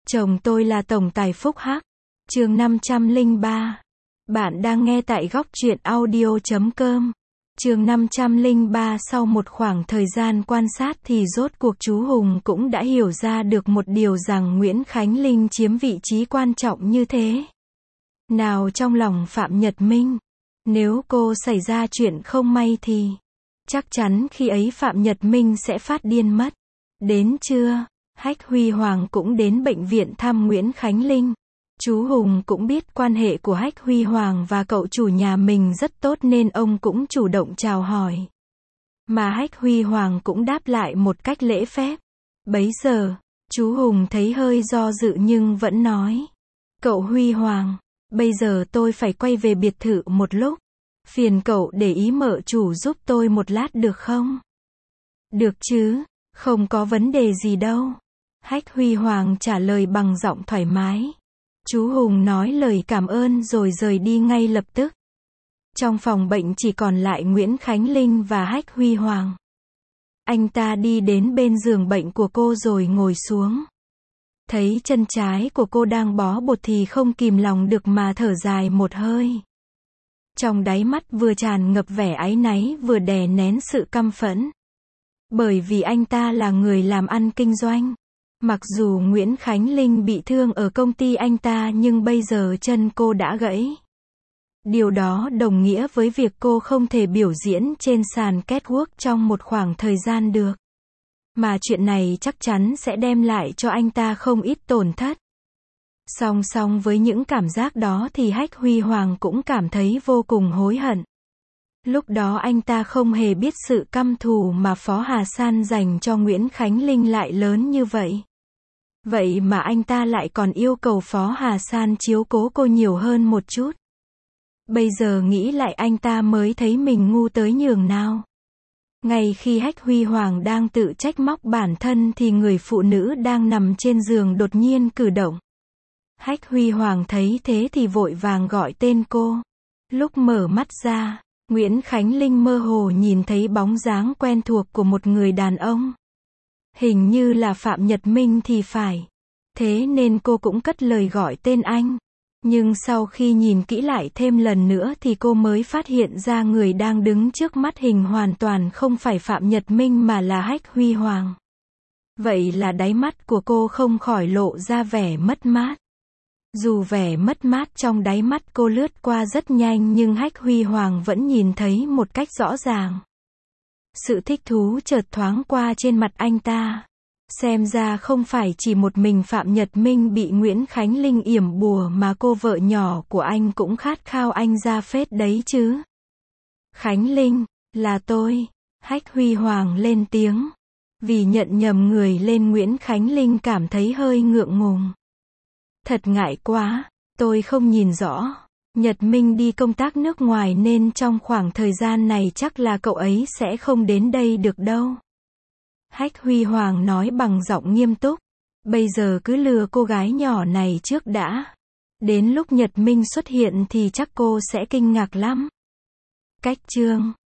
Chồng tôi là tổng tài Phúc Hắc. Chương 503. Bạn đang nghe tại góc truyện audio.com. Chương 503. Sau một khoảng thời gian quan sát thì rốt cuộc chú Hùng cũng đã hiểu ra được một điều rằng Nguyễn Khánh Linh chiếm vị trí quan trọng như thế nào trong lòng Phạm Nhật Minh. Nếu cô xảy ra chuyện không may thì chắc chắn khi ấy Phạm Nhật Minh sẽ phát điên mất. Đến trưa, Hách Huy Hoàng cũng đến bệnh viện thăm Nguyễn Khánh Linh. Chú Hùng cũng biết quan hệ của Hách Huy Hoàng và cậu chủ nhà mình rất tốt nên ông cũng chủ động chào hỏi. Mà Hách Huy Hoàng cũng đáp lại một cách lễ phép. Bấy giờ, chú Hùng thấy hơi do dự nhưng vẫn nói: "Cậu Huy Hoàng, bây giờ tôi phải quay về biệt thự một lúc. Phiền cậu để ý mợ chủ giúp tôi một lát được không?" "Được chứ, không có vấn đề gì đâu." Hách Huy Hoàng trả lời bằng giọng thoải mái. Chú Hùng nói lời cảm ơn rồi rời đi ngay lập tức. Trong phòng bệnh chỉ còn lại Nguyễn Khánh Linh và Hách Huy Hoàng. Anh ta đi đến bên giường bệnh của cô rồi ngồi xuống. Thấy chân trái của cô đang bó bột thì không kìm lòng được mà thở dài một hơi. Trong đáy mắt vừa tràn ngập vẻ áy náy vừa đè nén sự căm phẫn. Bởi vì anh ta là người làm ăn kinh doanh. Mặc dù Nguyễn Khánh Linh bị thương ở công ty anh ta nhưng bây giờ chân cô đã gãy. Điều đó đồng nghĩa với việc cô không thể biểu diễn trên sàn catwalk trong một khoảng thời gian được. Mà chuyện này chắc chắn sẽ đem lại cho anh ta không ít tổn thất. Song song với những cảm giác đó thì Hách Huy Hoàng cũng cảm thấy vô cùng hối hận. Lúc đó anh ta không hề biết sự căm thù mà Phó Hà San dành cho Nguyễn Khánh Linh lại lớn như vậy. Vậy mà anh ta lại còn yêu cầu Phó Hà San chiếu cố cô nhiều hơn một chút. Bây giờ nghĩ lại anh ta mới thấy mình ngu tới nhường nào. Ngay khi Hách Huy Hoàng đang tự trách móc bản thân thì người phụ nữ đang nằm trên giường đột nhiên cử động. Hách Huy Hoàng thấy thế thì vội vàng gọi tên cô. Lúc mở mắt ra, Nguyễn Khánh Linh mơ hồ nhìn thấy bóng dáng quen thuộc của một người đàn ông. Hình như là Phạm Nhật Minh thì phải. Thế nên cô cũng cất lời gọi tên anh. Nhưng sau khi nhìn kỹ lại thêm lần nữa thì cô mới phát hiện ra người đang đứng trước mắt hình hoàn toàn không phải Phạm Nhật Minh mà là Hách Huy Hoàng. Vậy là đáy mắt của cô không khỏi lộ ra vẻ mất mát. Dù vẻ mất mát trong đáy mắt cô lướt qua rất nhanh nhưng Hách Huy Hoàng vẫn nhìn thấy một cách rõ ràng. Sự thích thú chợt thoáng qua trên mặt anh ta. Xem ra không phải chỉ một mình Phạm Nhật Minh bị Nguyễn Khánh Linh yểm bùa mà cô vợ nhỏ của anh cũng khát khao anh ra phết đấy chứ. "Khánh Linh, là tôi." Hách Huy Hoàng lên tiếng. Vì nhận nhầm người lên Nguyễn Khánh Linh cảm thấy hơi ngượng ngùng. "Thật ngại quá, tôi không nhìn rõ. Nhật Minh đi công tác nước ngoài nên trong khoảng thời gian này chắc là cậu ấy sẽ không đến đây được đâu." Hách Huy Hoàng nói bằng giọng nghiêm túc. "Bây giờ cứ lừa cô gái nhỏ này trước đã. Đến lúc Nhật Minh xuất hiện thì chắc cô sẽ kinh ngạc lắm." Cách chương